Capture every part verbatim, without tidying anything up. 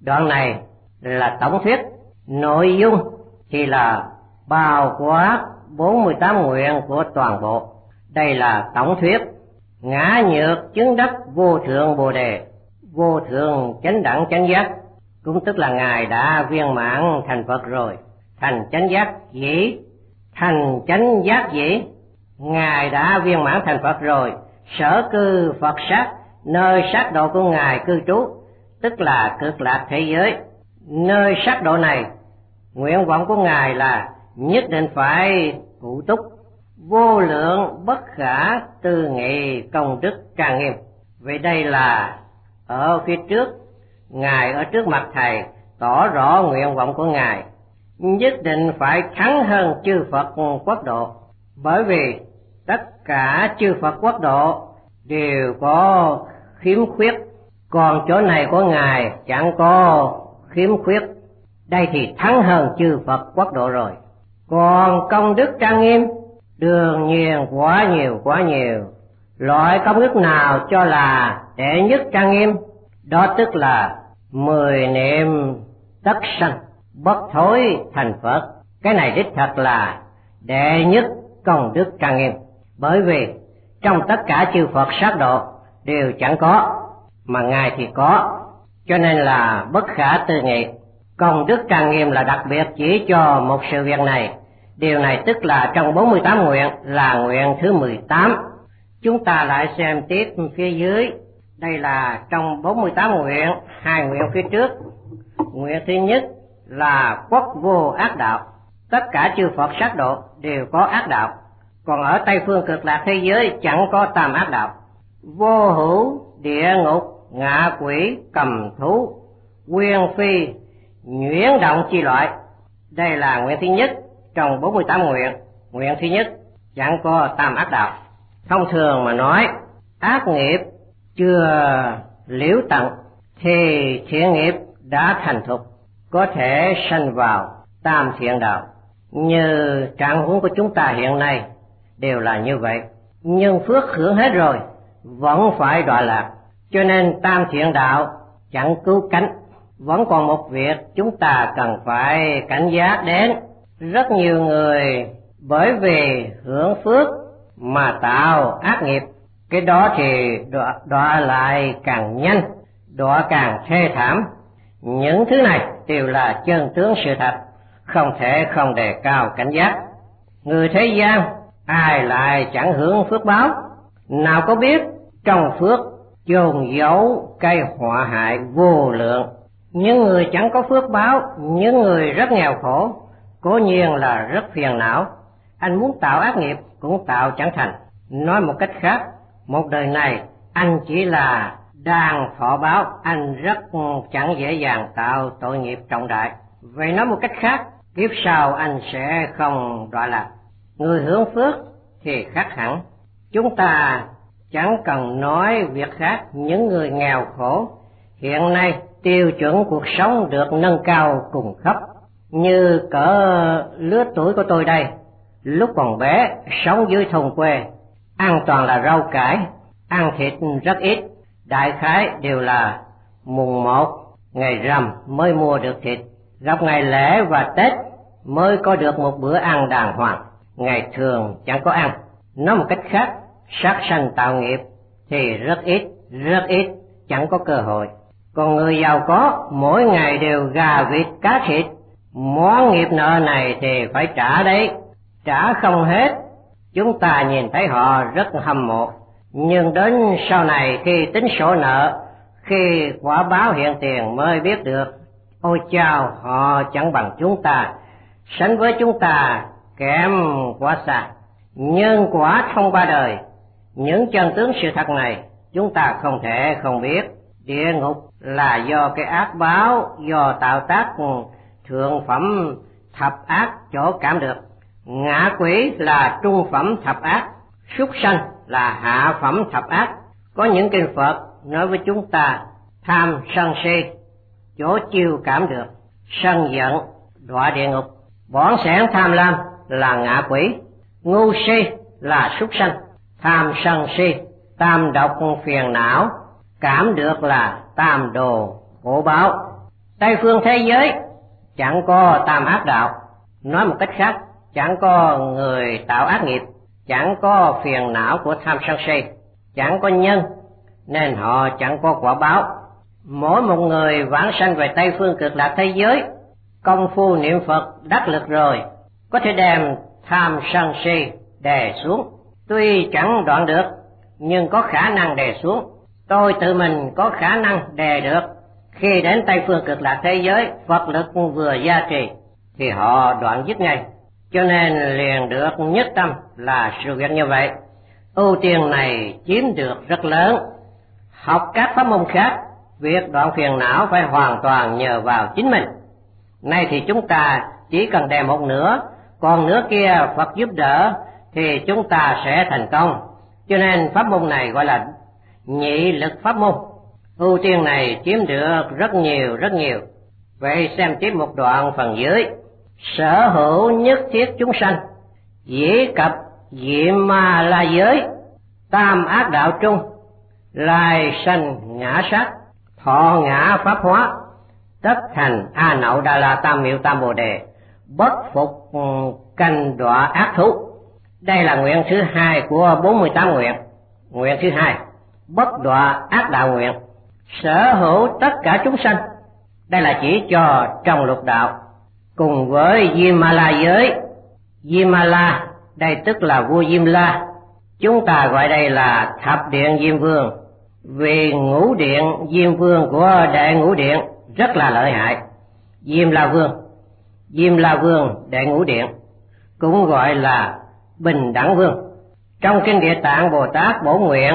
Đoạn này là tổng thuyết, nội dung thì là bao quát bốn mươi tám nguyện của toàn bộ. Đây là tổng thuyết. Ngã nhược chứng đắc vô thượng bồ đề, vô thượng chánh đẳng chánh giác, cũng tức là Ngài đã viên mãn thành Phật rồi, thành chánh giác dĩ, thành chánh giác dĩ. Ngài đã viên mãn thành Phật rồi, sở cư Phật sát, nơi sát độ của Ngài cư trú, tức là cực lạc thế giới. Nơi sát độ này, nguyện vọng của Ngài là nhất định phải cụ túc, vô lượng bất khả tư nghị công đức trang nghiêm. Vì đây là ở phía trước, Ngài ở trước mặt Thầy tỏ rõ nguyện vọng của Ngài, nhất định phải thắng hơn chư Phật quốc độ. Bởi vì tất cả chư Phật quốc độ đều có khiếm khuyết, còn chỗ này của Ngài chẳng có khiếm khuyết. Đây thì thắng hơn chư Phật quốc độ rồi. Còn công đức trang nghiêm đương nhiên quá nhiều quá nhiều. Loại công đức nào cho là đệ nhất trang nghiêm? Đó tức là mười niệm tất sanh, bất thối thành Phật. Cái này đích thật là đệ nhất công đức trang nghiêm. Bởi vì trong tất cả chư Phật sát độ đều chẳng có, mà Ngài thì có, cho nên là bất khả tư nghị. Công đức trang nghiêm là đặc biệt chỉ cho một sự việc này. Điều này tức là trong bốn mươi tám nguyện là nguyện thứ mười tám. Chúng ta lại xem tiếp phía dưới. Đây là trong bốn mươi tám nguyện, hai nguyện phía trước. Nguyện thứ nhất là quốc vô ác đạo. Tất cả chư Phật sát độ đều có ác đạo, còn ở Tây phương cực lạc thế giới chẳng có tam ác đạo. Vô hữu địa ngục, ngạ quỷ, cầm thú, quyên phi, nhuyễn động chi loại. Đây là nguyện thứ nhất trong bốn mươi tám nguyện. Nguyện thứ nhất chẳng có tam ác đạo. Thông thường mà nói, ác nghiệp chưa liễu tận thì thiện nghiệp đã thành thục, có thể sanh vào tam thiện đạo. Như trạng huống của chúng ta hiện nay đều là như vậy. Nhưng phước hưởng hết rồi vẫn phải đọa lạc, cho nên tam thiện đạo chẳng cứu cánh. Vẫn còn một việc chúng ta cần phải cảnh giác đến. Rất nhiều người bởi vì hưởng phước mà tạo ác nghiệp, cái đó thì đọa, đọa lại càng nhanh, đọa càng thê thảm. Những thứ này đều là chân tướng sự thật, không thể không đề cao cảnh giác. Người thế gian ai lại chẳng hưởng phước báo, nào có biết trong phước chôn giấu cây họa hại vô lượng. Những người chẳng có phước báo, những người rất nghèo khổ, cố nhiên là rất phiền não. Anh muốn tạo ác nghiệp cũng tạo chẳng thành. Nói một cách khác, một đời này anh chỉ là đang thọ báo, anh rất chẳng dễ dàng tạo tội nghiệp trọng đại. Vậy nói một cách khác, kiếp sau anh sẽ không đọa lạc. Người hưởng phước thì khác hẳn. Chúng ta chẳng cần nói việc khác. Những người nghèo khổ hiện nay tiêu chuẩn cuộc sống được nâng cao cùng khắp. Như cỡ lứa tuổi của tôi đây, lúc còn bé sống dưới thôn quê, ăn toàn là rau cải, ăn thịt rất ít, đại khái đều là mùng một ngày rằm mới mua được thịt, gặp ngày lễ và Tết mới có được một bữa ăn đàng hoàng, ngày thường chẳng có ăn. Nói một cách khác, sát sanh tạo nghiệp thì rất ít, rất ít, chẳng có cơ hội. Còn người giàu có mỗi ngày đều gà vịt cá thịt, món nghiệp nợ này thì phải trả đấy, trả không hết. Chúng ta nhìn thấy họ rất hâm mộ, nhưng đến sau này khi tính sổ nợ, khi quả báo hiện tiền mới biết được, ôi chao, họ chẳng bằng chúng ta, sánh với chúng ta kém quá xa. Nhân quả không ba đời, những chân tướng sự thật này chúng ta không thể không biết. Địa ngục là do cái ác báo, do tạo tác thượng phẩm thập ác chỗ cảm được. Ngạ quỷ là trung phẩm thập ác, súc sanh là hạ phẩm thập ác. Có những kinh Phật nói với chúng ta tham sân si chỗ chiêu cảm được, sân giận đọa địa ngục. Bỏng sẻn tham lam là ngạ quỷ, ngu si là súc sanh, tham sân si tam độc phiền não cảm được là tam đồ khổ báo. Tây phương thế giới chẳng có tam ác đạo, nói một cách khác, chẳng có người tạo ác nghiệp, chẳng có phiền não của tham sân si, chẳng có nhân, nên họ chẳng có quả báo. Mỗi một người vãng sanh về Tây phương cực lạc thế giới, công phu niệm Phật đắc lực rồi, có thể đem tham sân si đè xuống. Tuy chẳng đoạn được, nhưng có khả năng đè xuống. Tôi tự mình có khả năng đè được. Khi đến Tây phương cực lạc thế giới, Phật lực vừa gia trì, thì họ đoạn dứt ngay. Cho nên liền được nhất tâm là sự việc như vậy. Ưu tiên này chiếm được rất lớn. Học các pháp môn khác, việc đoạn phiền não phải hoàn toàn nhờ vào chính mình. Nay thì chúng ta chỉ cần đè một nửa, còn nửa kia Phật giúp đỡ thì chúng ta sẽ thành công. Cho nên pháp môn này gọi là nhị lực pháp môn. Ưu tiên này chiếm được rất nhiều rất nhiều. Vậy xem tiếp một đoạn phần dưới. Sở hữu nhất thiết chúng sanh, dĩ cập diệm ma la giới, tam ác đạo trung, lai sanh ngã sát, thọ ngã pháp hóa, tất thành A Nậu Đà La Tam Miệu Tam Bồ Đề, bất phục canh đọa ác thú. Đây là nguyện thứ hai của bốn mươi tám nguyện. Nguyện thứ hai, bất đọa ác đạo nguyện. Sở hữu tất cả chúng sanh, đây là chỉ cho trong lục đạo. Cùng với Diêm Ma La giới, Diêm Ma La đây tức là vua Diêm La, chúng ta gọi đây là thập điện Diêm Vương, vì ngũ điện Diêm Vương của đệ ngũ điện rất là lợi hại. Diêm La Vương, Diêm La Vương đệ ngũ điện cũng gọi là Bình Đẳng Vương. Trong kinh Địa Tạng Bồ Tát Bổ Nguyện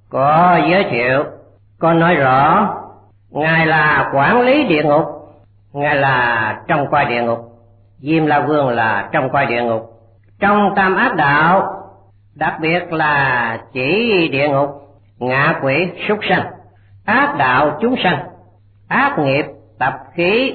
có giới thiệu, có nói rõ ngài là quản lý địa ngục, ngài là trong coi địa ngục. Diêm La Vương là trong coi địa ngục. Trong tam ác đạo, đặc biệt là chỉ địa ngục, ngạ quỷ, súc sanh, ác đạo chúng sanh, ác nghiệp tập khí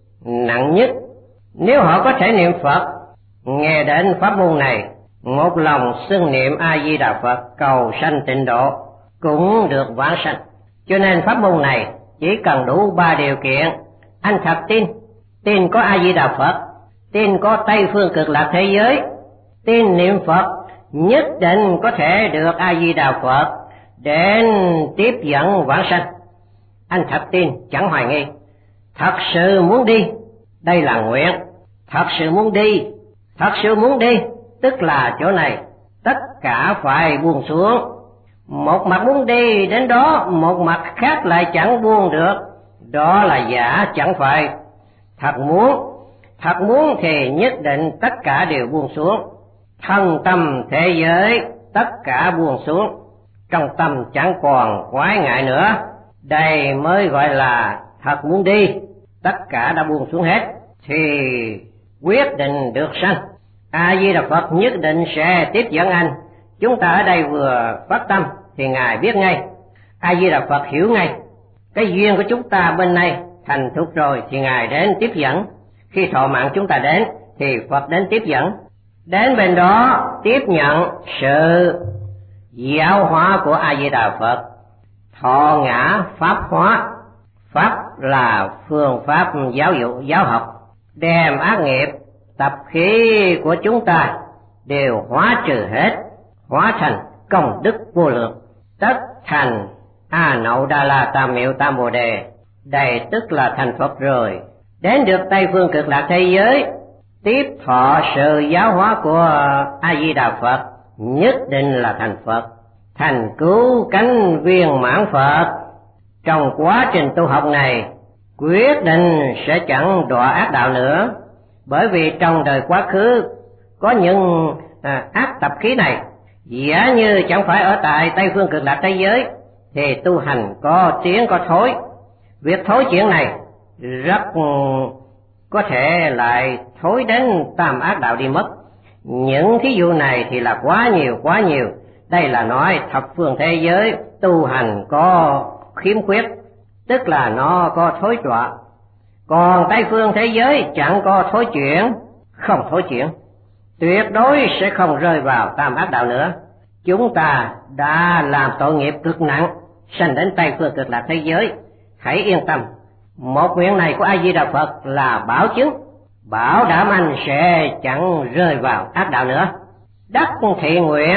nặng nhất. Nếu họ có thể niệm Phật, nghe đến pháp môn này, một lòng xưng niệm A Di Đà Phật cầu sanh tịnh độ, cũng được vãng sanh. Cho nên pháp môn này chỉ cần đủ ba điều kiện. Anh thật tin, tin có A Di Đà Phật, tin có Tây phương cực lạc thế giới, tin niệm Phật, nhất định có thể được A Di Đà Phật đến tiếp dẫn vãng sanh. Anh thật tin, chẳng hoài nghi, thật sự muốn đi, đây là nguyện. Thật sự muốn đi, thật sự muốn đi, tức là chỗ này tất cả phải buông xuống. Một mặt muốn đi đến đó, một mặt khác lại chẳng buông được, đó là giả chẳng phải. Thật muốn, thật muốn thì nhất định tất cả đều buông xuống. Thân tâm thế giới tất cả buông xuống, trong tâm chẳng còn quái ngại nữa. Đây mới gọi là thật muốn đi, tất cả đã buông xuống hết thì quyết định được sanh. A Di Đà Phật nhất định sẽ tiếp dẫn anh. Chúng ta ở đây vừa phát tâm thì ngài biết ngay, A Di Đà Phật hiểu ngay. Cái duyên của chúng ta bên này thành thục rồi thì ngài đến tiếp dẫn. Khi thọ mạng chúng ta đến thì Phật đến tiếp dẫn. Đến bên đó tiếp nhận sự giáo hóa của A Di Đà Phật, thọ ngã pháp hóa. Pháp là phương pháp giáo dục giáo học, đem ác nghiệp tập khí của chúng ta đều hóa trừ hết, hóa thành công đức vô lượng, tất thành A Nậu Đà La Tam Miệu Tam Bồ Đề. Đây tức là thành Phật rồi. Đến được Tây phương cực lạc thế giới, tiếp thọ sự giáo hóa của A Di Đà Phật, nhất định là thành Phật, thành cứu cánh viên mãn Phật. Trong quá trình tu học này, quyết định sẽ chẳng đọa ác đạo nữa, bởi vì trong đời quá khứ có những à, ác tập khí này. Giả như chẳng phải ở tại Tây phương cực lạc thế giới thì tu hành có tiến có thối. Việc thối chuyện này rất có thể lại thối đến tam ác đạo đi mất. Những thí dụ này thì là quá nhiều quá nhiều. Đây là nói thập phương thế giới tu hành có khiếm khuyết, tức là nó có thối đọa. Còn Tây phương thế giới chẳng có thối chuyển, không thối chuyển, tuyệt đối sẽ không rơi vào tam ác đạo nữa. Chúng ta đã làm tội nghiệp cực nặng, sanh đến Tây phương cực lạc thế giới, hãy yên tâm, Một nguyện này của A Di Đà Phật là bảo chứng, bảo đảm anh sẽ chẳng rơi vào ác đạo nữa. Đắc thiện nguyện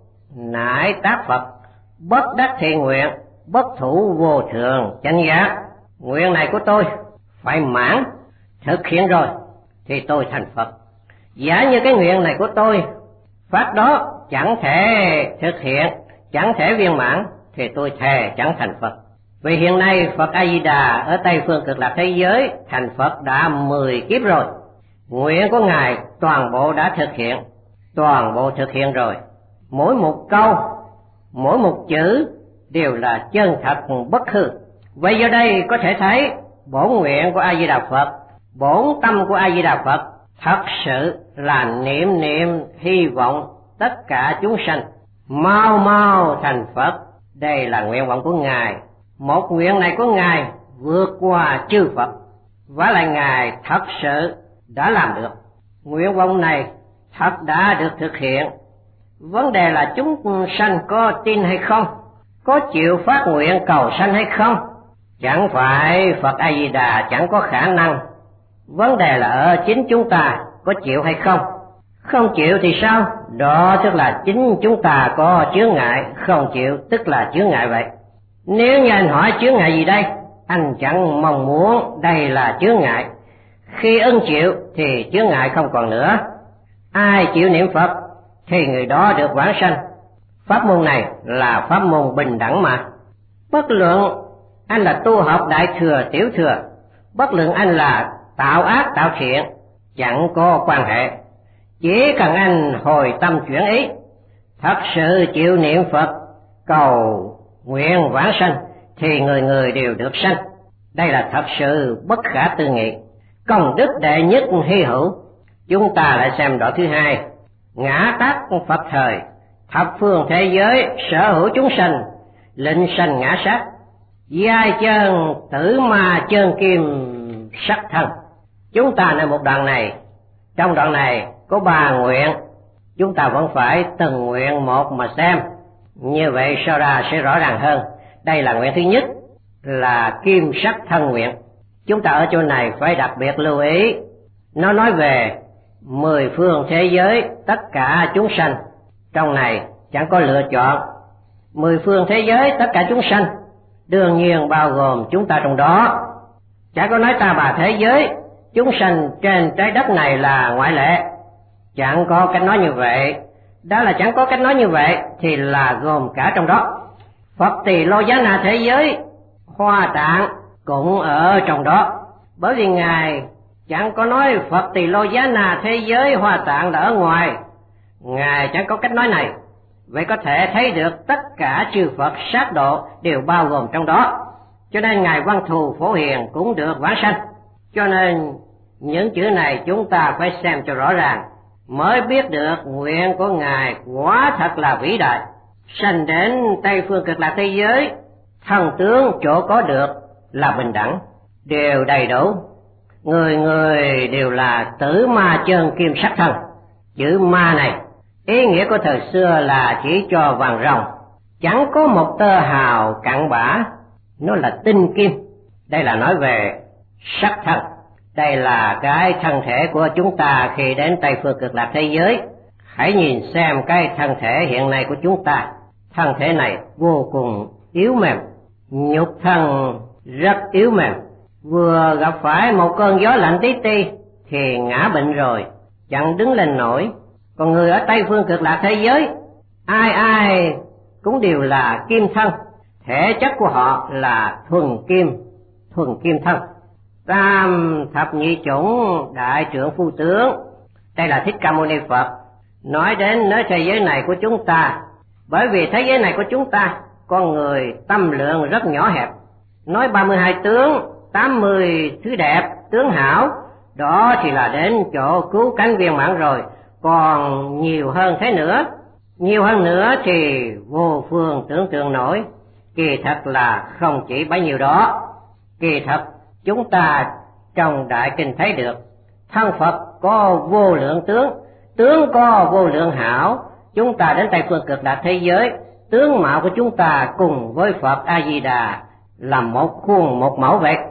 nại tác Phật, bất đắc thiện nguyện bất thủ vô thượng chánh giác. Nguyện này của tôi phải mãn thực hiện rồi thì tôi thành Phật. Giả như cái nguyện này của tôi phát đó chẳng thể thực hiện, chẳng thể viên mãn thì tôi thề chẳng thành Phật. Vì hiện nay Phật A Di Đà ở Tây phương Cực Lạc thế giới thành Phật đã mười kiếp rồi. Nguyện của Ngài toàn bộ đã thực hiện, toàn bộ thực hiện rồi. Mỗi một câu, mỗi một chữ đều là chân thật bất hư. Vậy giờ đây có thể thấy bổn nguyện của A Di Đà Phật, bổn tâm của A Di Đà Phật thật sự là niệm niệm hy vọng tất cả chúng sanh mau mau thành Phật. Đây là nguyện vọng của Ngài. Một nguyện này của Ngài vượt qua chư Phật, và lại Ngài thật sự đã làm được. Nguyện vọng này thật đã được thực hiện. Vấn đề là chúng sanh có tin hay không, có chịu phát nguyện cầu sanh hay không. Chẳng phải Phật A Di Đà chẳng có khả năng, vấn đề là ở chính chúng ta có chịu hay không. Không chịu thì sao? Đó tức là chính chúng ta có chướng ngại, không chịu tức là chướng ngại vậy. Nếu như anh hỏi chướng ngại gì đây, anh chẳng mong muốn đây là chướng ngại. Khi ưng chịu thì chướng ngại không còn nữa. Ai chịu niệm Phật thì người đó được vãng sanh. Pháp môn này là pháp môn bình đẳng mà. Bất luận anh là tu học đại thừa tiểu thừa, bất luận anh là tạo ác tạo thiện, chẳng có quan hệ. Chỉ cần anh hồi tâm chuyển ý, thật sự chịu niệm Phật, cầu nguyện vãng sanh, thì người người đều được sanh. Đây là thật sự bất khả tư nghị, công đức đệ nhất hy hữu. Chúng ta lại xem đoạn thứ hai. Ngã tắc Phật thời, thập phương thế giới sở hữu chúng sanh, lệnh sanh ngã sát, giai chân tử ma chân kim sắc thân. Chúng ta nơi một đoạn này, trong đoạn này có ba nguyện, chúng ta vẫn phải từng nguyện một mà xem, như vậy sau ra sẽ rõ ràng hơn. Đây là nguyện thứ nhất, là kim sắc thân nguyện. Chúng ta ở chỗ này phải đặc biệt lưu ý, nó nói về mười phương thế giới tất cả chúng sanh. Trong này chẳng có lựa chọn, mười phương thế giới tất cả chúng sanh, đương nhiên bao gồm chúng ta trong đó. Chẳng có nói ta bà thế giới chúng sanh trên trái đất này là ngoại lệ, chẳng có cách nói như vậy. Đó là chẳng có cách nói như vậy thì là gồm cả trong đó. Phật Tỳ Lô Giá Na thế giới Hoa Tạng cũng ở trong đó, bởi vì Ngài chẳng có nói Phật Tỳ Lô Giá Na thế giới Hoa Tạng là ở ngoài, Ngài chẳng có cách nói này. Vậy có thể thấy được tất cả chư Phật sát độ đều bao gồm trong đó. Cho nên Ngài Văn Thù Phổ Hiền cũng được vãng sanh. Cho nên những chữ này chúng ta phải xem cho rõ ràng, mới biết được nguyện của Ngài quả thật là vĩ đại. Sanh đến Tây phương Cực Lạc thế giới, thần tướng chỗ có được là bình đẳng, đều đầy đủ, người người đều là tử ma chân kim sắc thân. Chữ ma này ý nghĩa của thời xưa là chỉ cho vàng ròng, chẳng có một tơ hào cặn bã, nó là tinh kim. Đây là nói về sắc thân. Đây là cái thân thể của chúng ta khi đến Tây phương Cực Lạc thế giới. Hãy nhìn xem cái thân thể hiện nay của chúng ta. Thân thể này vô cùng yếu mềm, nhục thân rất yếu mềm. Vừa gặp phải một cơn gió lạnh tí ti thì ngã bệnh rồi, chẳng đứng lên nổi. Còn người ở Tây phương Cực Lạc thế giới, ai ai cũng đều là kim thân, thể chất của họ là thuần kim, thuần kim thân. Tam thập nhị chủng đại trưởng phu tướng, đây là Thích Ca Mâu Ni Phật nói đến nơi thế giới này của chúng ta. Bởi vì thế giới này của chúng ta, con người tâm lượng rất nhỏ hẹp. Nói ba mươi hai tướng, tám mươi thứ đẹp, tướng hảo, đó thì là đến chỗ cứu cánh viên mãn rồi. Còn nhiều hơn thế nữa, nhiều hơn nữa thì vô phương tưởng tượng nổi. Kỳ thật là không chỉ bấy nhiêu đó. Kỳ thật chúng ta trong đại kinh thấy được, thân Phật có vô lượng tướng, tướng có vô lượng hảo. Chúng ta đến Tây phương Cực Lạc thế giới, tướng mạo của chúng ta cùng với Phật A Di Đà là một khuôn một mẫu vậy.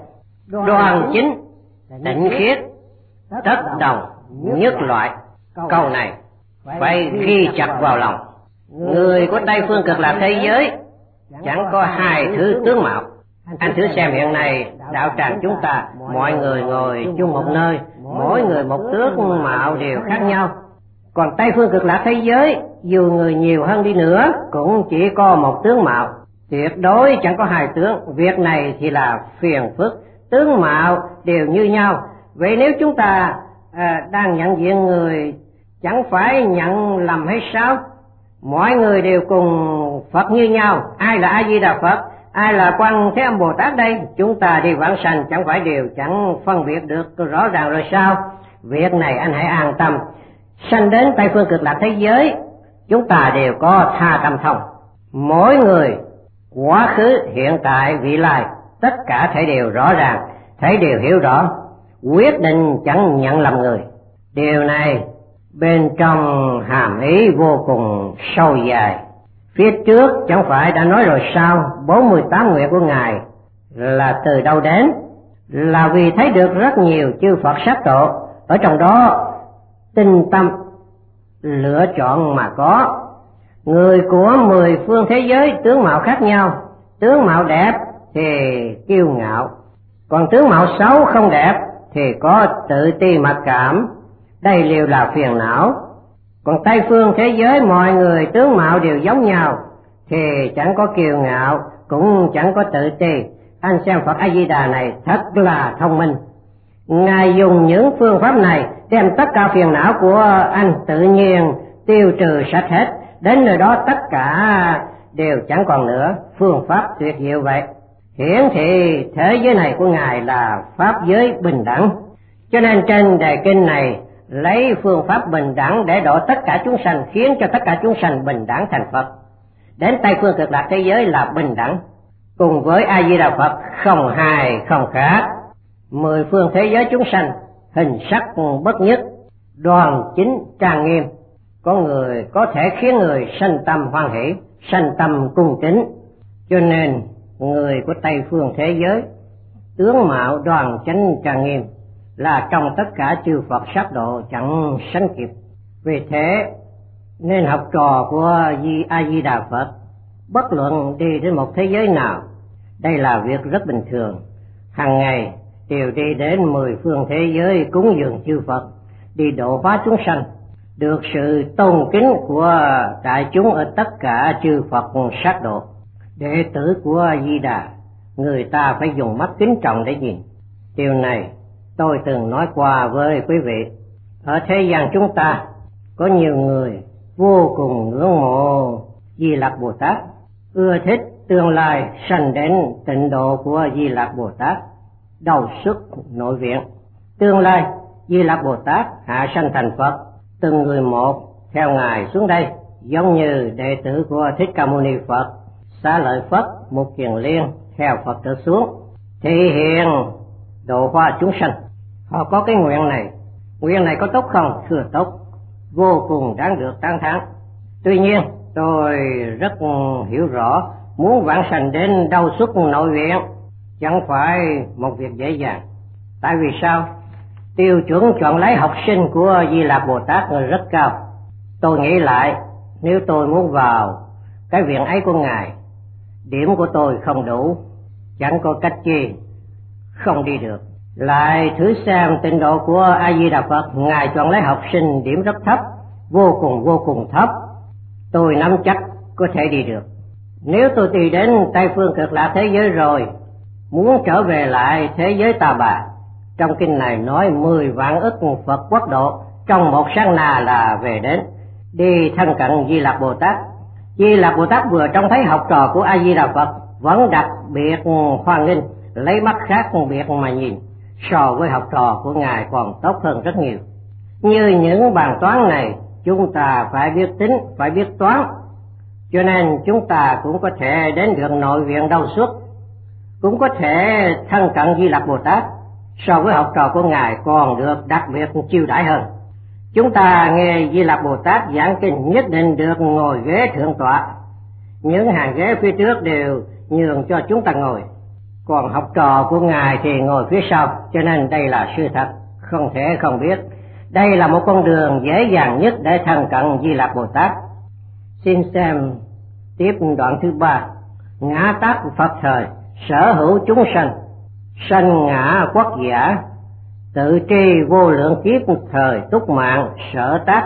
đoan chính, tịnh khiết, tất đồng, nhất loại. Câu này phải ghi chặt vào lòng. Người của Tây Phương Cực Lạc thế giới chẳng có hai thứ tướng mạo. Anh thử xem hiện nay đạo tràng chúng ta, mọi người ngồi chung một nơi, mỗi người một tướng mạo đều khác nhau. Còn Tây Phương Cực Lạc thế giới, dù người nhiều hơn đi nữa cũng chỉ có một tướng mạo, tuyệt đối chẳng có hai tướng. Việc này thì là phiền phức, tướng mạo đều như nhau. Vậy nếu chúng ta à, đang nhận diện người, chẳng phải nhận lầm hay sao? Mọi người đều cùng Phật như nhau. Ai là A Di Đà Phật, ai là Quan Thế Âm Bồ Tát đây? Chúng ta đi vãng sanh chẳng phải đều chẳng phân biệt được rõ ràng rồi sao? Việc này anh hãy an tâm. Sanh đến Tây Phương Cực Lạc thế giới, chúng ta đều có tha tâm thông. Mỗi người quá khứ, hiện tại, vị lai, tất cả thể đều rõ ràng, thể đều hiểu rõ, quyết định chẳng nhận lầm người. Điều này bên trong hàm ý vô cùng sâu dài. Phía trước chẳng phải đã nói rồi sao, bốn mươi tám nguyện của Ngài là từ đâu đến? Là vì thấy được rất nhiều chư Phật sát độ, ở trong đó tinh tâm lựa chọn mà có. Người của mười phương thế giới tướng mạo khác nhau, tướng mạo đẹp thì kiêu ngạo, còn tướng mạo xấu không đẹp thì có tự ti mặc cảm, đây đều là phiền não. Còn Tây Phương thế giới mọi người tướng mạo đều giống nhau thì chẳng có kiêu ngạo, cũng chẳng có tự ti. Anh xem Phật A Di Đà này thật là thông minh. Ngài dùng những phương pháp này đem tất cả phiền não của anh tự nhiên tiêu trừ sạch hết, đến nơi đó tất cả đều chẳng còn nữa. Phương pháp tuyệt diệu vậy, hiển thị thế giới này của Ngài là pháp giới bình đẳng. Cho nên trên đề kinh này lấy phương pháp bình đẳng để độ tất cả chúng sanh, khiến cho tất cả chúng sanh bình đẳng thành Phật. Đến Tây Phương Cực Lạc thế giới là bình đẳng, cùng với A Di Đà Phật không hai không khác. Mười phương thế giới chúng sanh hình sắc bất nhất, đoan chính trang nghiêm, có người có thể khiến người sanh tâm hoan hỷ, sanh tâm cung kính. Cho nên người của Tây Phương thế giới tướng mạo đoan chánh trang nghiêm, là trong tất cả chư Phật sát độ chẳng sánh kịp. Vì thế nên học trò của A Di Đà Phật bất luận đi đến một thế giới nào, đây là việc rất bình thường, hàng ngày đều đi đến mười phương thế giới cúng dường chư Phật, đi độ hóa chúng sanh, được sự tôn kính của đại chúng ở tất cả chư Phật sát độ. Đệ tử của A Di Đà, người ta phải dùng mắt kính trọng để nhìn. Điều này tôi từng nói qua với quý vị. Ở thế gian chúng ta có nhiều người vô cùng ngưỡng mộ Di Lặc Bồ Tát, ưa thích tương lai sanh đến tịnh độ của Di Lặc Bồ Tát, đầu xuất nội viện. Tương lai Di Lặc Bồ Tát hạ sanh thành Phật, từng người một theo Ngài xuống đây, giống như đệ tử của Thích Ca Mâu Ni Phật, Xá Lợi Phất, Mục Kiền Liên theo Phật trở xuống, thị hiện độ hóa chúng sanh. Họ có cái nguyện này. Nguyện này có tốt không? Thưa tốt, vô cùng đáng được tán thán. Tuy nhiên tôi rất hiểu rõ, muốn vãng sanh đến đâu xuất nội viện chẳng phải một việc dễ dàng. Tại vì sao? Tiêu chuẩn chọn lấy học sinh của Di Lặc Bồ Tát rất cao. Tôi nghĩ lại, nếu tôi muốn vào cái viện ấy của Ngài, điểm của tôi không đủ, chẳng có cách chi không đi được. Lại thử xem tịnh độ của A Di Đà Phật, Ngài chọn lấy học sinh điểm rất thấp, vô cùng vô cùng thấp. Tôi nắm chắc có thể đi được. Nếu tôi đi đến Tây Phương Cực Lạc thế giới rồi, muốn trở về lại thế giới Ta Bà, trong kinh này nói mười vạn ức Phật quốc độ trong một sát na là về đến, đi thân cận Di Lặc Bồ Tát. Di Lặc Bồ Tát vừa trông thấy học trò của A Di Đà Phật vẫn đặc biệt hoan nghênh, lấy mắt khác biệt mà nhìn, so với học trò của Ngài còn tốt hơn rất nhiều. Như những bàn toán này, chúng ta phải biết tính, phải biết toán, cho nên chúng ta cũng có thể đến được nội viện Đâu Xuất, cũng có thể thân cận Di Lặc Bồ Tát, so với học trò của Ngài còn được đặc biệt chiêu đãi hơn. Chúng ta nghe Di Lặc Bồ Tát giảng kinh nhất định được ngồi ghế thượng tọa, những hàng ghế phía trước đều nhường cho chúng ta ngồi. còn học trò của Ngài thì ngồi phía sau, cho nên đây là sự thật, không thể không biết. Đây là một con đường dễ dàng nhất để thân cận Di Lặc Bồ Tát. Xin xem tiếp đoạn thứ ba. Ngã tác Phật thời, sở hữu chúng sanh, sanh ngã quốc giả, tự tri vô lượng kiếp thời túc mạng, sở tác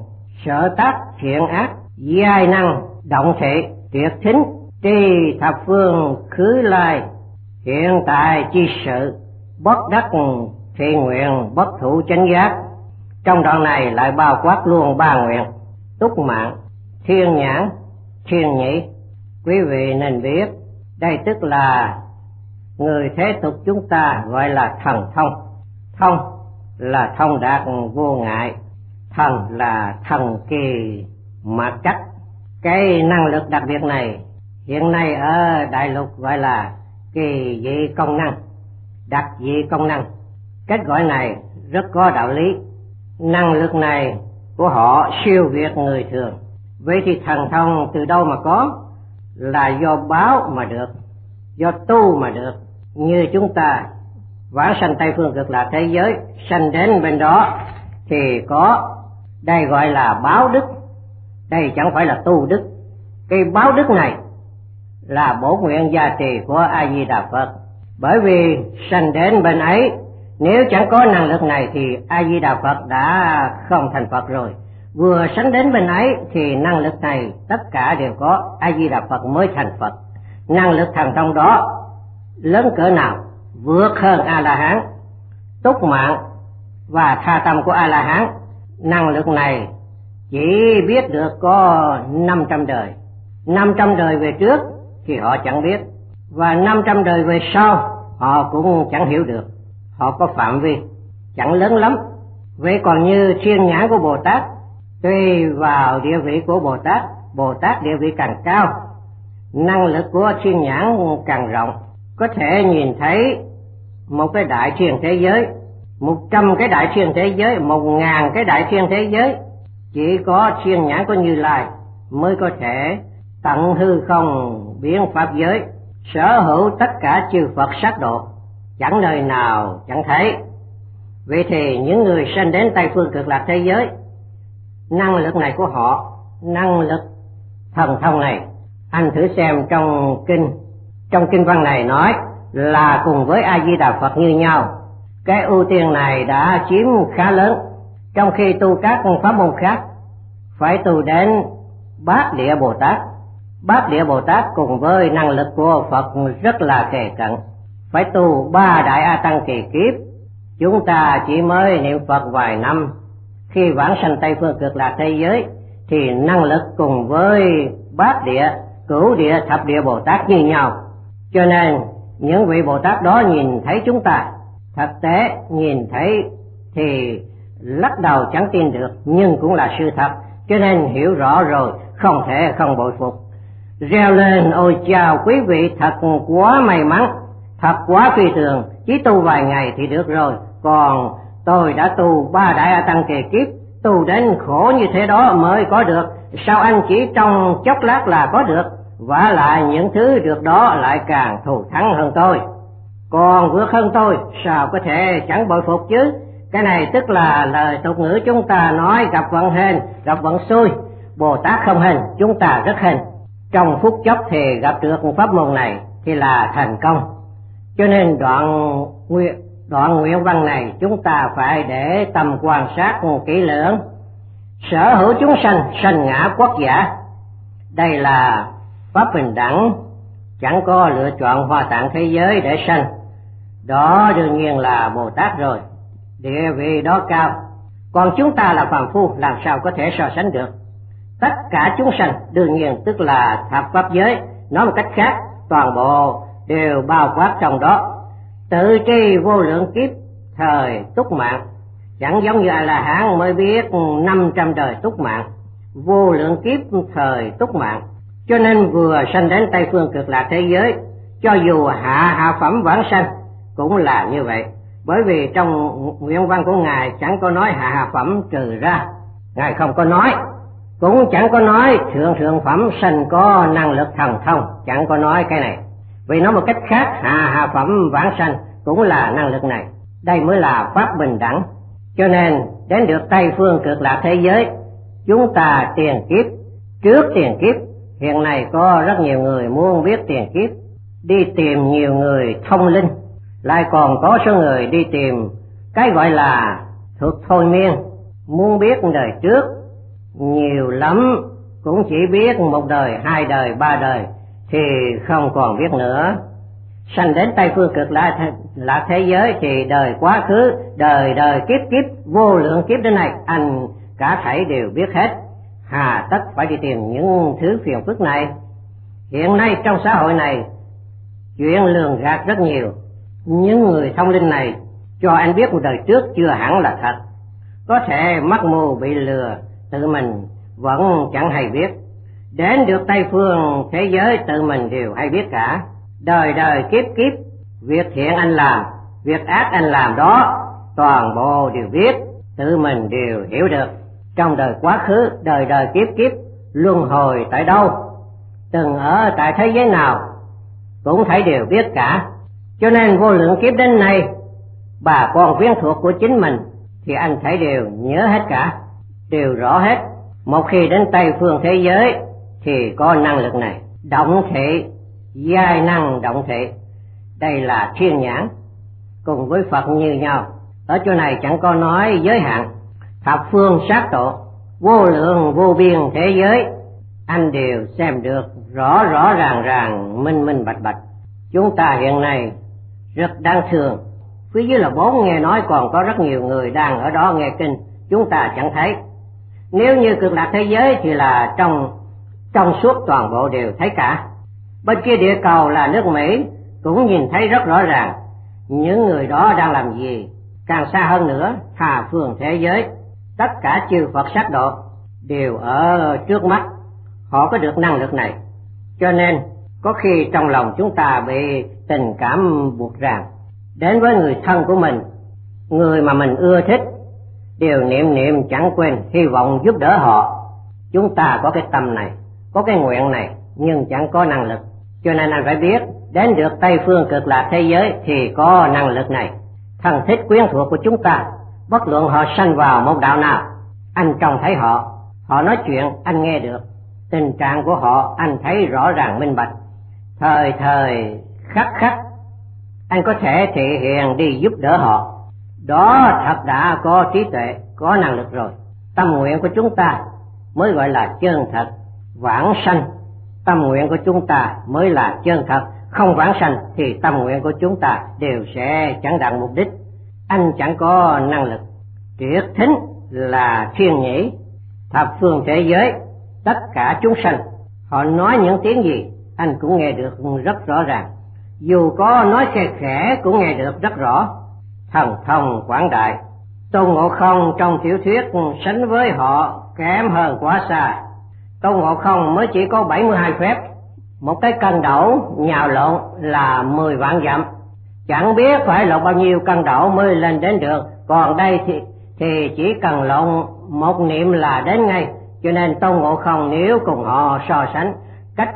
sở tác thiện ác, giai năng động thị, tuyệt thính, tri thập phương khứ lai, hiện tại chi sự, bất đắc thị nguyện, bất thụ chánh giác. Trong đoạn này lại bao quát luôn ba nguyện: túc mạng, thiên nhãn, thiên nhĩ. Quý vị nên biết, đây tức là người thế tục chúng ta gọi là thần thông. Thông là thông đạt vô ngại, thần là thần kỳ mạt cách. Cái năng lực đặc biệt này hiện nay ở đại lục gọi là kỳ dị công năng, đặc dị công năng. Cách gọi này rất có đạo lý. Năng lực này của họ siêu việt người thường. Vậy thì thần thông từ đâu mà có? Là do báo mà được, do tu mà được. Như chúng ta vãng sanh Tây Phương Cực Lạc thế giới, sanh đến bên đó thì có, đây gọi là báo đức. Đây chẳng phải là tu đức. Cái báo đức này là bổ nguyện gia trì của A Di Đà Phật. Bởi vì sanh đến bên ấy, nếu chẳng có năng lực này thì A Di Đà Phật đã không thành Phật rồi. Vừa sanh đến bên ấy thì năng lực này tất cả đều có, A Di Đà Phật mới thành Phật. Năng lực thần thông đó lớn cỡ nào? Vượt hơn A La Hán. Túc mạng và tha tâm của A La Hán, năng lực này chỉ biết được có năm trăm đời. Năm trăm đời về trước thì họ chẳng biết, và năm trăm đời về sau họ cũng chẳng hiểu được. Họ có phạm vi chẳng lớn lắm. Vậy còn như thiên nhãn của Bồ Tát, tùy vào địa vị của Bồ Tát, Bồ Tát địa vị càng cao, năng lực của thiên nhãn càng rộng, có thể nhìn thấy một cái đại thiên thế giới, một trăm cái đại thiên thế giới, một ngàn cái đại thiên thế giới. Chỉ có thiên nhãn của Như Lai mới có thể tận hư không biến pháp giới, sở hữu tất cả chư Phật sát độ, chẳng nơi nào chẳng thấy. Vậy thì những người sanh đến Tây Phương Cực Lạc thế giới, năng lực này của họ, năng lực thần thông này, anh thử xem trong kinh, trong kinh văn này nói là cùng với A Di Đà Phật như nhau. Cái ưu tiên này đã chiếm khá lớn, trong khi tu các pháp môn khác phải tu đến Bát Địa Bồ Tát. Bát Địa Bồ Tát cùng với năng lực của Phật rất là kề cận, phải tu ba đại A Tăng kỳ kiếp. Chúng ta chỉ mới niệm Phật vài năm, khi vãng sanh Tây Phương Cực Lạc thế giới thì năng lực cùng với Bát Địa, Cửu Địa, Thập Địa Bồ Tát như nhau. Cho nên những vị Bồ Tát đó nhìn thấy chúng ta, thực tế nhìn thấy thì lắc đầu chẳng tin được, nhưng cũng là sự thật, cho nên hiểu rõ rồi không thể không bội phục. Reo lên ôi chào quý vị, thật quá may mắn, thật quá phi thường, chỉ tu vài ngày thì được rồi, còn tôi đã tu ba đại A Tăng kỳ kiếp, tu đến khổ như thế đó mới có được, sao anh chỉ trong chốc lát là có được? Vả lại những thứ được đó lại càng thù thắng hơn tôi, còn vượt hơn tôi, sao có thể chẳng bội phục chứ? Cái này tức là lời tục ngữ chúng ta nói gặp vận hên, gặp vận xui. Bồ Tát không hên, chúng ta rất hên. Trong phút chốc thì gặp được pháp môn này thì là thành công. Cho nên đoạn nguyện, đoạn nguyện văn này chúng ta phải để tâm quan sát kỹ lưỡng. Sở hữu chúng sanh, sanh ngã quốc giả. Đây là pháp bình đẳng, chẳng có lựa chọn Hoa Tạng thế giới để sanh. Đó đương nhiên là Bồ Tát rồi, địa vị đó cao. Còn chúng ta là phàm phu, làm sao có thể so sánh được? Tất cả chúng sanh đương nhiên tức là thập pháp giới, nói một cách khác, toàn bộ đều bao quát trong đó. Tự tri vô lượng kiếp thời túc mạng, chẳng giống như A La Hán mới biết năm trăm đời túc mạng, vô lượng kiếp thời túc mạng. Cho nên vừa sanh đến Tây Phương Cực Lạc thế giới, cho dù hạ hạ phẩm vãng sanh cũng là như vậy. Bởi vì trong nguyện văn của Ngài chẳng có nói hạ hạ phẩm trừ ra, Ngài không có nói, cũng chẳng có nói thượng thượng phẩm sanh có năng lực thần thông, chẳng có nói cái này. Vì nói một cách khác, hạ hạ phẩm vãng sanh cũng là năng lực này. Đây mới là pháp bình đẳng. Cho nên đến được Tây phương cực lạc thế giới, chúng ta tiền kiếp, trước tiền kiếp, hiện nay có rất nhiều người muốn biết tiền kiếp, đi tìm nhiều người thông linh, lại còn có số người đi tìm cái gọi là thuật thôi miên, muốn biết đời trước. Nhiều lắm, cũng chỉ biết một đời, hai đời, ba đời thì không còn biết nữa. Sanh đến Tây phương cực lạc, lạc thế giới thì đời quá khứ, đời đời kiếp kiếp, vô lượng kiếp đến này anh cả thảy đều biết hết, hà tất phải đi tìm những thứ phiền phức này. Hiện nay trong xã hội này chuyện lường gạt rất nhiều, những người thông linh này cho anh biết một đời trước chưa hẳn là thật, có thể mắc mưu bị lừa, tự mình vẫn chẳng hay biết. Đến được Tây phương thế giới tự mình đều hay biết cả, đời đời kiếp kiếp, việc thiện anh làm, việc ác anh làm đó toàn bộ đều biết, tự mình đều hiểu được. Trong đời quá khứ, đời đời kiếp kiếp, luân hồi tại đâu, từng ở tại thế giới nào cũng thấy đều biết cả. Cho nên vô lượng kiếp đến nay, bà con quyến thuộc của chính mình thì anh thấy đều nhớ hết cả, đều rõ hết. Một khi đến Tây phương thế giới thì có năng lực này, động thị, giai năng động thị. Đây là thiên nhãn, cùng với Phật như nhau. Ở chỗ này chẳng có nói giới hạn, thập phương sát độ, vô lượng vô biên thế giới, anh đều xem được rõ rõ ràng ràng, minh minh bạch bạch. Chúng ta hiện nay rất đáng thương, phía dưới là bốn nghe nói còn có rất nhiều người đang ở đó nghe kinh, chúng ta chẳng thấy. Nếu như cực lạc thế giới thì là trong trong suốt toàn bộ đều thấy cả. Bên kia địa cầu là nước Mỹ cũng nhìn thấy rất rõ ràng những người đó đang làm gì. Càng xa hơn nữa, tha phương thế giới, tất cả chư Phật sát độ đều ở trước mắt, họ có được năng lực này. Cho nên có khi trong lòng chúng ta bị tình cảm buộc ràng, đến với người thân của mình, người mà mình ưa thích, đều niệm niệm chẳng quên hy vọng giúp đỡ họ. Chúng ta có cái tâm này, có cái nguyện này, nhưng chẳng có năng lực. Cho nên anh phải biết, đến được Tây phương cực lạc thế giới thì có năng lực này. Thân thích quyến thuộc của chúng ta, bất luận họ sanh vào một đạo nào, anh trông thấy họ, họ nói chuyện anh nghe được, tình trạng của họ anh thấy rõ ràng minh bạch, thời thời khắc khắc anh có thể thể hiện đi giúp đỡ họ. Đó thật đã có trí tuệ, có năng lực rồi. Tâm nguyện của chúng ta mới gọi là chân thật vãng sanh, tâm nguyện của chúng ta mới là chân thật. Không vãng sanh thì tâm nguyện của chúng ta đều sẽ chẳng đạt mục đích. Anh chẳng có năng lực, triệt thính là thiên nhĩ, thập phương thế giới, tất cả chúng sanh, họ nói những tiếng gì anh cũng nghe được rất rõ ràng, dù có nói khẽ khẽ cũng nghe được rất rõ. Thần thông quảng đại, Tôn Ngộ Không trong tiểu thuyết sánh với họ kém hơn quá xa. Tôn Ngộ Không mới chỉ có bảy mươi hai phép, một cái cân đẩu nhào lộn là mười vạn dặm, chẳng biết phải lộn bao nhiêu cân đẩu mới lên đến được. Còn đây thì, thì chỉ cần lộn một niệm là đến ngay. Cho nên Tôn Ngộ Không nếu cùng họ so sánh, cách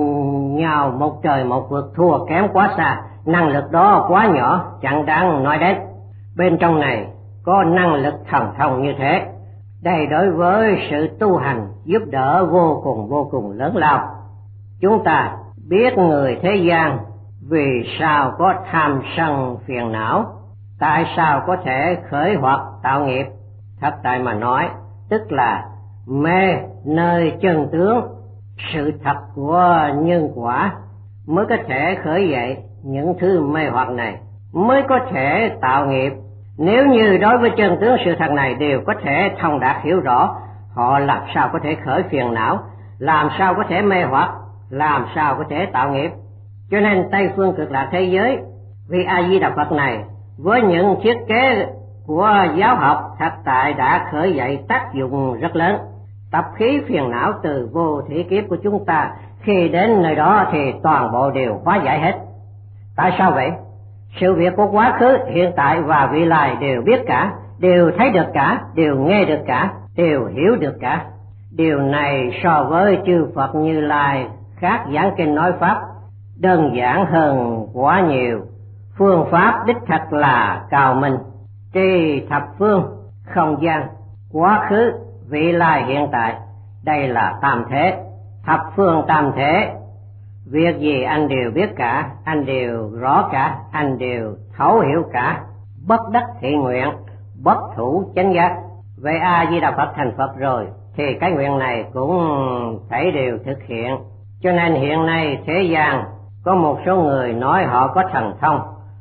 nhào một trời một vực, thua kém quá xa, năng lực đó quá nhỏ, chẳng đáng nói đến. Bên trong này có năng lực thần thông như thế, đây đối với sự tu hành giúp đỡ vô cùng vô cùng lớn lao. Chúng ta biết người thế gian vì sao có tham sân phiền não, tại sao có thể khởi hoặc tạo nghiệp. Thật tại mà nói, tức là mê nơi chân tướng, sự thật của nhân quả mới có thể khởi dậy những thứ mê hoặc này, mới có thể tạo nghiệp. Nếu như đối với chân tướng sự thật này đều có thể thông đạt hiểu rõ, họ làm sao có thể khởi phiền não, làm sao có thể mê hoặc, làm sao có thể tạo nghiệp. Cho nên Tây phương cực lạc thế giới, vì A Di Đà Phật này với những thiết kế của giáo học thật tại đã khởi dậy tác dụng rất lớn. Tập khí phiền não từ vô thủy kiếp của chúng ta khi đến nơi đó thì toàn bộ đều hóa giải hết. Tại sao vậy? Sự việc của quá khứ, hiện tại và vị lai đều biết cả, đều thấy được cả, đều nghe được cả, đều hiểu được cả. Điều này so với chư Phật Như Lai khác giảng kinh nói pháp đơn giản hơn quá nhiều. Phương pháp đích thật là cao minh. Tri thập phương, không gian, quá khứ, vị lai, hiện tại, đây là tam thế. Thập phương tam thế, việc gì anh đều biết cả, anh đều rõ cả, anh đều thấu hiểu cả. Bất đắc thị nguyện, bất thủ chánh giác. Vậy A Di Đà Phật thành Phật rồi thì cái nguyện này cũng phải đều thực hiện. Cho nên hiện nay thế gian có một số người nói họ có thần thông,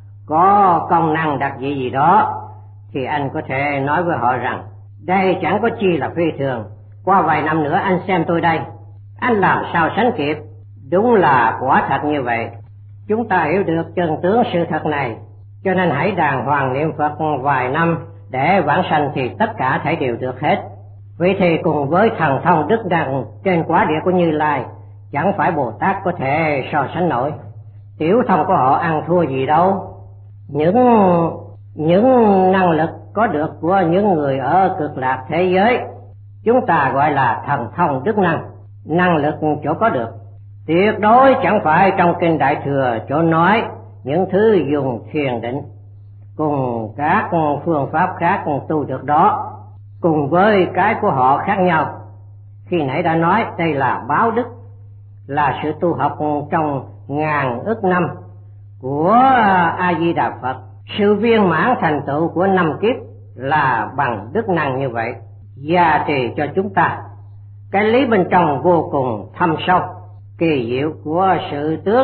có công năng đặc dị gì đó, thì anh có thể nói với họ rằng đây chẳng có chi là phi thường, qua vài năm nữa anh xem tôi đây, anh làm sao sánh kịp. Đúng là quả thật như vậy. Chúng ta hiểu được chân tướng sự thật này, cho nên hãy đàng hoàng niệm Phật vài năm để vãng sanh thì tất cả thể đều được hết. Vậy thì cùng với thần thông đức năng trên quả địa của Như Lai, chẳng phải Bồ Tát có thể so sánh nổi. Tiểu thông của họ ăn thua gì đâu. Những những năng lực có được của những người ở cực lạc thế giới, chúng ta gọi là thần thông đức năng, năng lực chỗ có được. Tuyệt đối chẳng phải trong kinh Đại Thừa chỗ nói những thứ dùng thiền định cùng các phương pháp khác tu được đó, cùng với cái của họ khác nhau. Khi nãy đã nói đây là báo đức, là sự tu học trong ngàn ức năm của A Di Đà Phật. Sự viên mãn thành tựu của năm kiếp là bằng đức năng như vậy, gia trì cho chúng ta cái lý bên trong vô cùng thâm sâu, kỳ diệu của sự tướng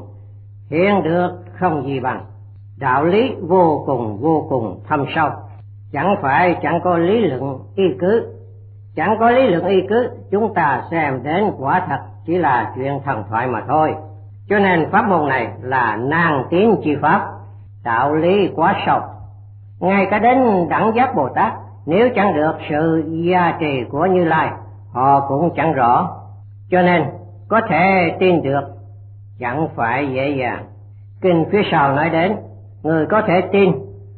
hiện được không gì bằng. Đạo lý vô cùng vô cùng thâm sâu, chẳng phải chẳng có lý luận y cứ. Chẳng có lý luận y cứ, chúng ta xem đến quả thật chỉ là chuyện thần thoại mà thôi. Cho nên pháp môn này là nan tiến chi pháp, đạo lý quá sâu. Ngay cả đến đẳng giác Bồ Tát, nếu chẳng được sự gia trì của Như Lai, họ cũng chẳng rõ. Cho nên có thể tin được chẳng phải dễ dàng. Kinh phía sau nói đến, người có thể tin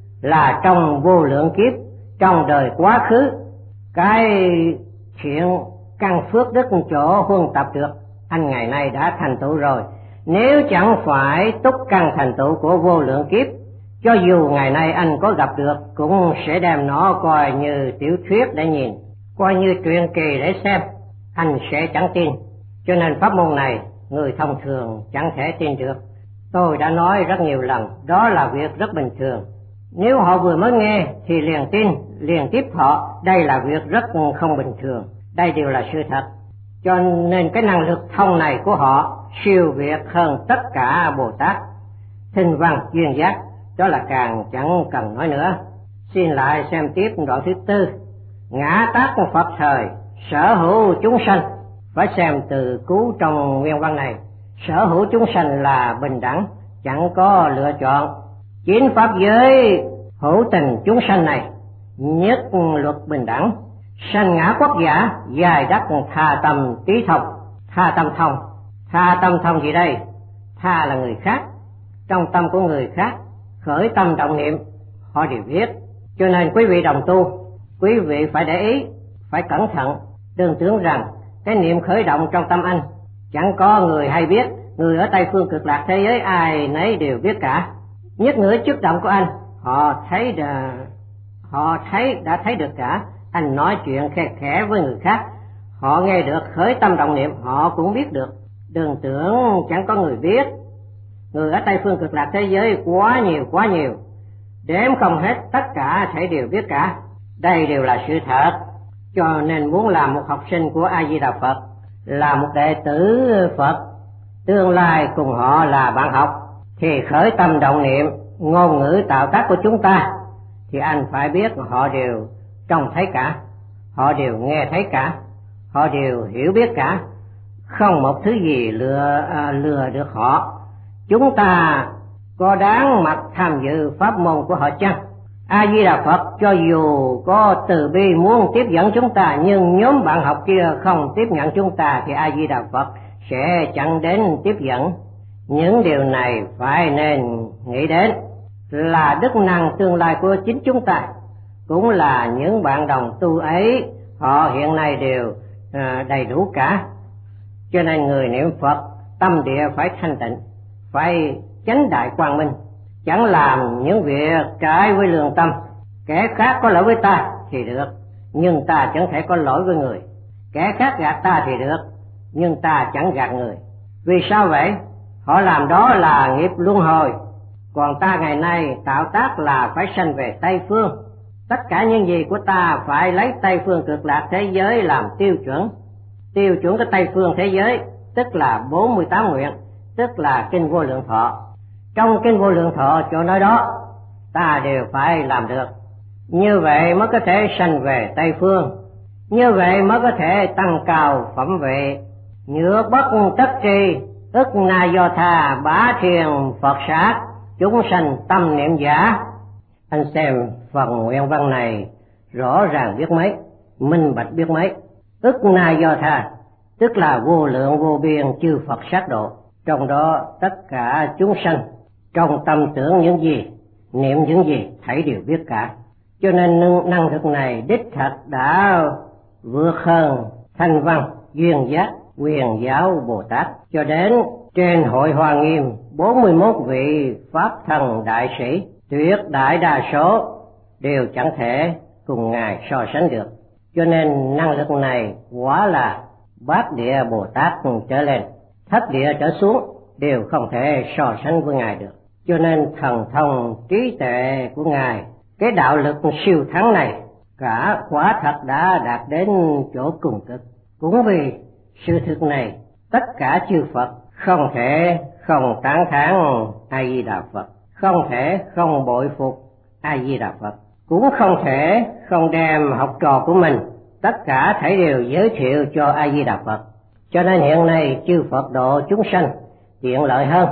là trong vô lượng kiếp, trong đời quá khứ, cái chuyện căn phước đức chỗ huân tập được, anh ngày nay đã thành tựu rồi. Nếu chẳng phải túc căn thành tựu của vô lượng kiếp, cho dù ngày nay anh có gặp được, cũng sẽ đem nó coi như tiểu thuyết để nhìn, coi như truyện kỳ để xem, anh sẽ chẳng tin. Cho nên pháp môn này người thông thường chẳng thể tin được. Tôi đã nói rất nhiều lần, đó là việc rất bình thường. Nếu họ vừa mới nghe thì liền tin, liền tiếp thọ, đây là việc rất không bình thường. Đây đều là sự thật. Cho nên cái năng lực thông này của họ siêu việt hơn tất cả Bồ Tát, Thinh Văn, Duyên Giác, đó là càng chẳng cần nói nữa. Xin lại xem tiếp đoạn thứ tư. Ngã tác Phật thời, sở hữu chúng sanh. Phải xem từ cứu trong nguyên văn này. Sở hữu chúng sanh là bình đẳng, chẳng có lựa chọn. Chín pháp giới hữu tình chúng sanh này, nhất luật bình đẳng. Sanh ngã quốc giả, dài đắc tha tâm trí thông. Tha tâm thông, tha tâm thông gì đây? Tha là người khác, trong tâm của người khác khởi tâm động niệm, họ đều biết. Cho nên quý vị đồng tu, quý vị phải để ý, phải cẩn thận. Đừng tưởng rằng cái niệm khởi động trong tâm anh chẳng có người hay biết. Người ở Tây phương cực lạc thế giới ai nấy đều biết cả. Nhất ngữ trước động của anh, họ thấy đã, họ thấy đã thấy được cả. Anh nói chuyện khe khẽ với người khác, họ nghe được, khởi tâm động niệm họ cũng biết được. Đừng tưởng chẳng có người biết. Người ở Tây phương cực lạc thế giới quá nhiều quá nhiều, đếm không hết, tất cả thể đều biết cả. Đây đều là sự thật. Cho nên muốn làm một học sinh của A Di Đà Phật, là một đệ tử Phật, tương lai cùng họ là bạn học, thì khởi tâm động niệm, ngôn ngữ tạo tác của chúng ta, thì anh phải biết họ đều trông thấy cả, họ đều nghe thấy cả, họ đều hiểu biết cả. Không một thứ gì lừa à, lừa được họ. Chúng ta có đáng mặt tham dự pháp môn của họ chăng? A Di Đà Phật cho dù có từ bi muốn tiếp dẫn chúng ta, nhưng nhóm bạn học kia không tiếp nhận chúng ta, thì A Di Đà Phật sẽ chẳng đến tiếp dẫn. Những điều này phải nên nghĩ đến, là đức năng tương lai của chính chúng ta, cũng là những bạn đồng tu ấy, họ hiện nay đều à, đầy đủ cả. Cho nên người niệm Phật tâm địa phải thanh tịnh, phải chánh đại quang minh, chẳng làm những việc trái với lương tâm. Kẻ khác có lỗi với ta thì được, nhưng ta chẳng thể có lỗi với người. Kẻ khác gạt ta thì được, nhưng ta chẳng gạt người. Vì sao vậy? Họ làm đó là nghiệp luân hồi, còn ta ngày nay tạo tác là phải sanh về Tây Phương. Tất cả những gì của ta phải lấy Tây Phương Cực Lạc thế giới làm tiêu chuẩn. Tiêu chuẩn của Tây Phương thế giới tức là bốn mươi tám nguyện, tức là Kinh Vô Lượng Thọ. Trong Kinh Vô Lượng Thọ chỗ nói đó, ta đều phải làm được. Như vậy mới có thể sanh về Tây Phương, như vậy mới có thể tăng cao phẩm vị. Nhược bất tất tri, ức na do tha, bá thiền Phật sát, chúng sanh tâm niệm giả. Anh xem phần nguyện văn này rõ ràng biết mấy, minh bạch biết mấy. Ức na do tha tức là vô lượng vô biên chư Phật sát độ, trong đó tất cả chúng sanh trong tâm tưởng những gì, niệm những gì thảy đều biết cả. Cho nên năng lực này đích thật đã vượt hơn thanh văn, duyên giác, quyền giáo Bồ Tát. Cho đến trên hội Hoa Nghiêm, bốn mươi mốt vị Pháp Thần Đại Sĩ, tuyệt đại đa số đều chẳng thể cùng Ngài so sánh được. Cho nên năng lực này quả là bát địa Bồ Tát trở lên, thất địa trở xuống đều không thể so sánh với Ngài được. Cho nên thần thông trí tuệ của Ngài, cái đạo lực siêu thắng này, cả quả thật đã đạt đến chỗ cùng cực. Cũng vì sự thực này, tất cả chư Phật không thể không tán thán A Di Đà Phật, không thể không bội phục A Di Đà Phật, cũng không thể không đem học trò của mình tất cả thảy đều giới thiệu cho A Di Đà Phật. Cho nên hiện nay chư Phật độ chúng sanh tiện lợi hơn.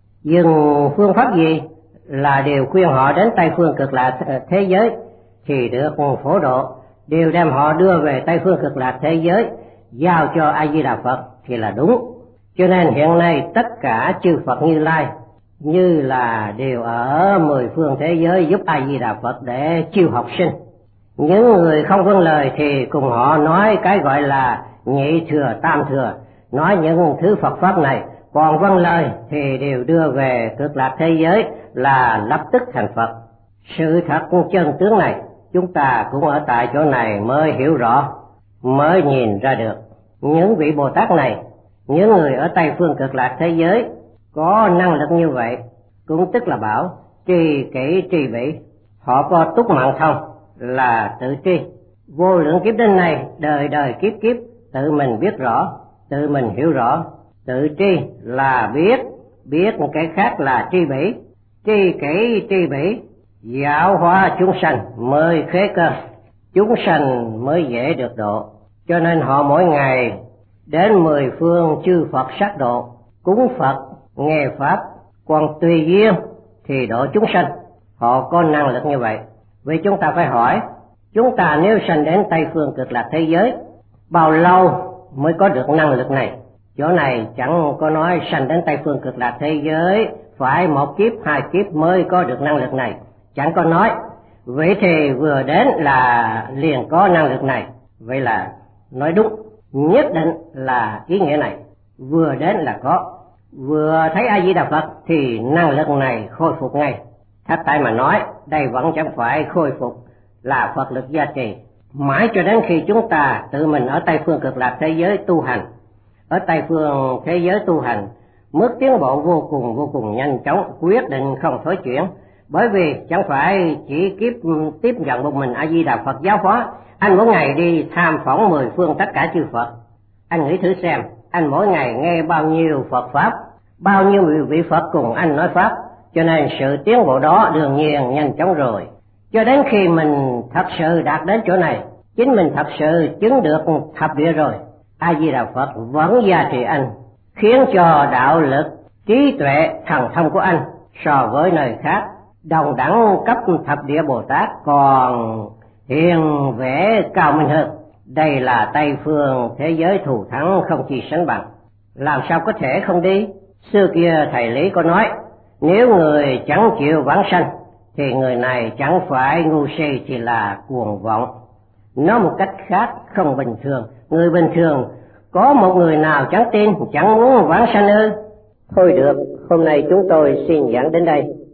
Dùng phương pháp gì là đều khuyên họ đến Tây Phương Cực Lạc thế giới thì được phổ độ, đều đem họ đưa về Tây Phương Cực Lạc thế giới giao cho A Di Đà Phật thì là đúng. Cho nên hiện nay tất cả chư Phật Như Lai như là đều ở mười phương thế giới giúp A Di Đà Phật để chiêu học sinh. Những người không vâng lời thì cùng họ nói cái gọi là nhị thừa tam thừa, nói những thứ Phật pháp này, còn vâng lời thì đều đưa về Cực Lạc thế giới là lập tức thành Phật. Sự thật chân tướng này chúng ta cũng ở tại chỗ này mới hiểu rõ, mới nhìn ra được. Những vị Bồ Tát này, những người ở Tây Phương Cực Lạc thế giới có năng lực như vậy, cũng tức là bảo trì kỷ trì bỉ. Họ có túc mạng thông là tự tri, vô lượng kiếp đến nay đời đời kiếp kiếp tự mình biết rõ, tự mình hiểu rõ. Tự tri là biết, biết một cái khác là tri bỉ, tri kỷ tri bỉ, giáo hóa chúng sanh mới khế cơ, chúng sanh mới dễ được độ. Cho nên họ mỗi ngày đến mười phương chư Phật sát độ, cúng Phật, nghe Pháp, còn tùy duyên thì độ chúng sanh. Họ có năng lực như vậy. Vì chúng ta phải hỏi, chúng ta nếu sanh đến Tây Phương Cực Lạc thế giới, bao lâu mới có được năng lực này? Chỗ này chẳng có nói sanh đến Tây Phương Cực Lạc thế giới phải một kiếp, hai kiếp mới có được năng lực này. Chẳng có nói. Vậy thì vừa đến là liền có năng lực này. Vậy là nói đúng, nhất định là ý nghĩa này. Vừa đến là có, vừa thấy A Di Đà Phật thì năng lực này khôi phục ngay. Thật tại mà nói, đây vẫn chẳng phải khôi phục, là Phật lực gia trì. Mãi cho đến khi chúng ta tự mình ở Tây Phương Cực Lạc thế giới tu hành, ở Tây Phương thế giới tu hành, mức tiến bộ vô cùng vô cùng nhanh chóng, quyết định không thối chuyển. Bởi vì chẳng phải chỉ kiếp tiếp nhận một mình A Di Đà Phật giáo hóa, anh mỗi ngày đi tham phỏng mười phương tất cả chư Phật. Anh nghĩ thử xem, anh mỗi ngày nghe bao nhiêu Phật Pháp, bao nhiêu vị Phật cùng anh nói Pháp. Cho nên sự tiến bộ đó đương nhiên nhanh chóng rồi. Cho đến khi mình thật sự đạt đến chỗ này, chính mình thật sự chứng được thập địa rồi, A Di Đà Phật vẫn gia trì anh, khiến cho đạo lực, trí tuệ, thần thông của anh so với nơi khác đồng đẳng cấp thập địa Bồ Tát còn hiền vẽ cao minh hơn. Đây là Tây Phương thế giới thù thắng không chi sánh bằng. Làm sao có thể không đi? Xưa kia thầy Lý có nói, nếu người chẳng chịu vãng sanh thì người này chẳng phải ngu si thì là cuồng vọng. Nói một cách khác không bình thường, người bình thường có một người nào chẳng tin, chẳng muốn vãng sanh ư? Thôi được, hôm nay chúng tôi xin giảng đến đây.